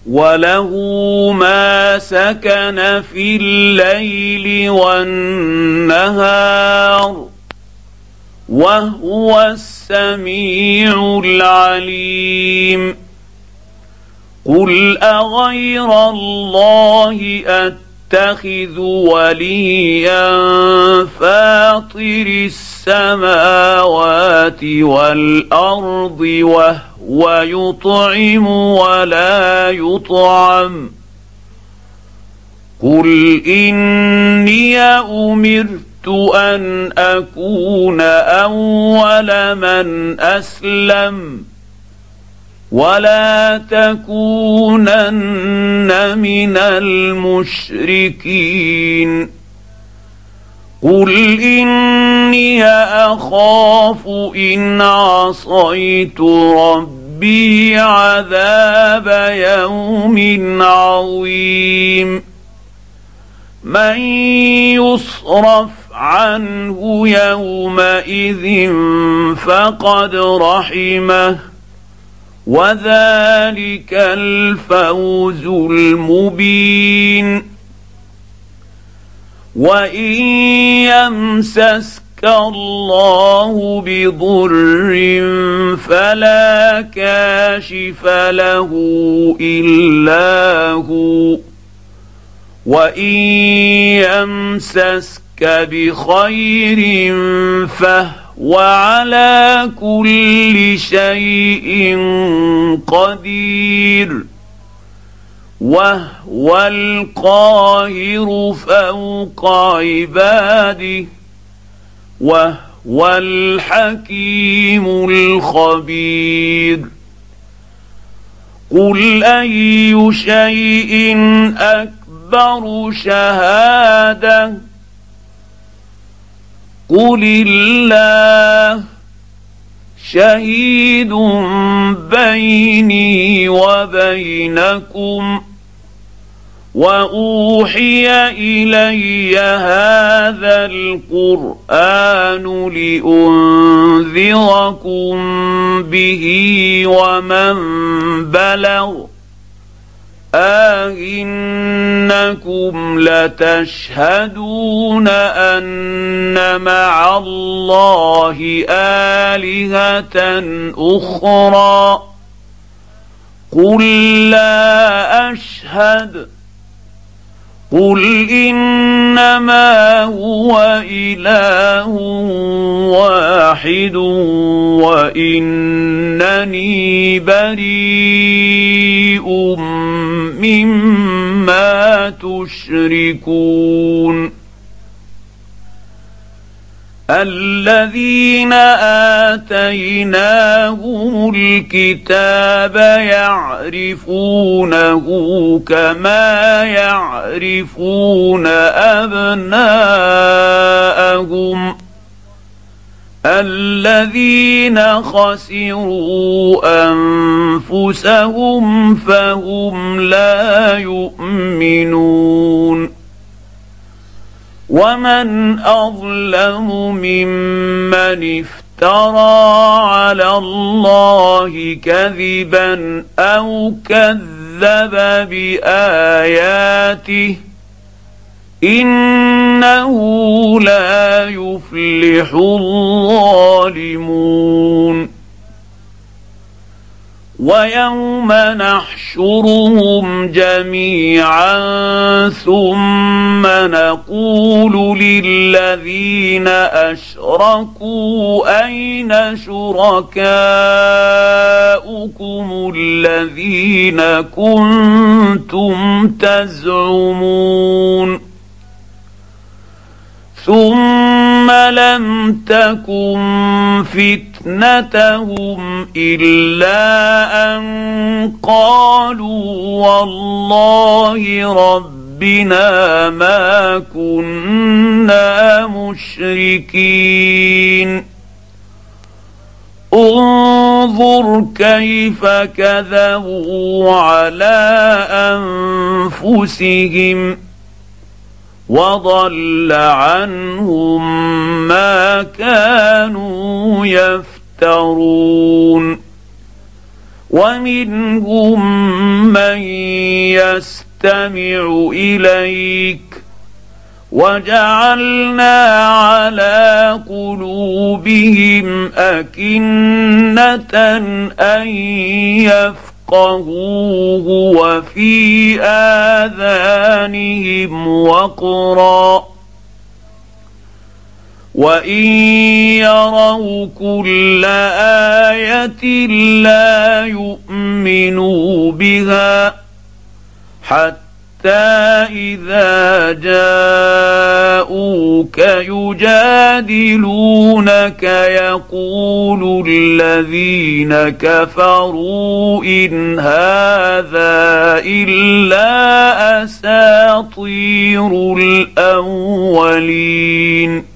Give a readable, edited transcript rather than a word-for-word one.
وله ما سكن في الليل والنهار وهو السميع العليم. قل أغير الله أتخذ وليا فاطر السماوات والأرض وهو يطعم ولا يطعم. قل إني أمرت أن أكون أول من أسلم ولا تكونن من المشركين. قل إني أخاف إن عصيت ربي عذاب يوم عظيم. من يصرف عنه يومئذ فقد رحمه وذلك الفوز المبين. وإن يمسسك الله بضر فلا كاشف له إلا هو وإن يمسسك بخير فهو على كل شيء قدير وهو القاهر فوق عباده وهو الحكيم الخبير. قل أي شيء أكبر شهادة قل الله شهيد بيني وبينكم وأوحي إلي هذا القرآن لأنذركم به ومن بلغ أئنكم لتشهدون أن مع الله آلهة أخرى قل لا أشهد قل إنما هو إله واحد وإنني بريء مما تشركون. الذين آتيناهم الكتاب يعرفونه كما يعرفون أبناءهم الذين خسروا أنفسهم فهم لا يؤمنون. ومن أظلم ممن افترى على الله كذبا أو كذب بآياته إنه لا يفلح الظالمون. ويوم نحشرهم جميعا ثم نقول للذين أشركوا أين شركاؤكم الذين كنتم تزعمون ثم لم تكن فتنتهم إلا أن قالوا والله ربنا ما كنا مشركين. انظر كيف كذبوا على أنفسهم وضل عنهم ما كانوا يفترون. ومنهم من يستمع اليك وجعلنا على قلوبهم أكنة أن يفقهوه وفي آذانهم وقرا وإن يروا كل آية لا يؤمنوا بها حتى إذا جاءوك يجادلونك يقول الذين كفروا إن هذا إلا أساطير الأولين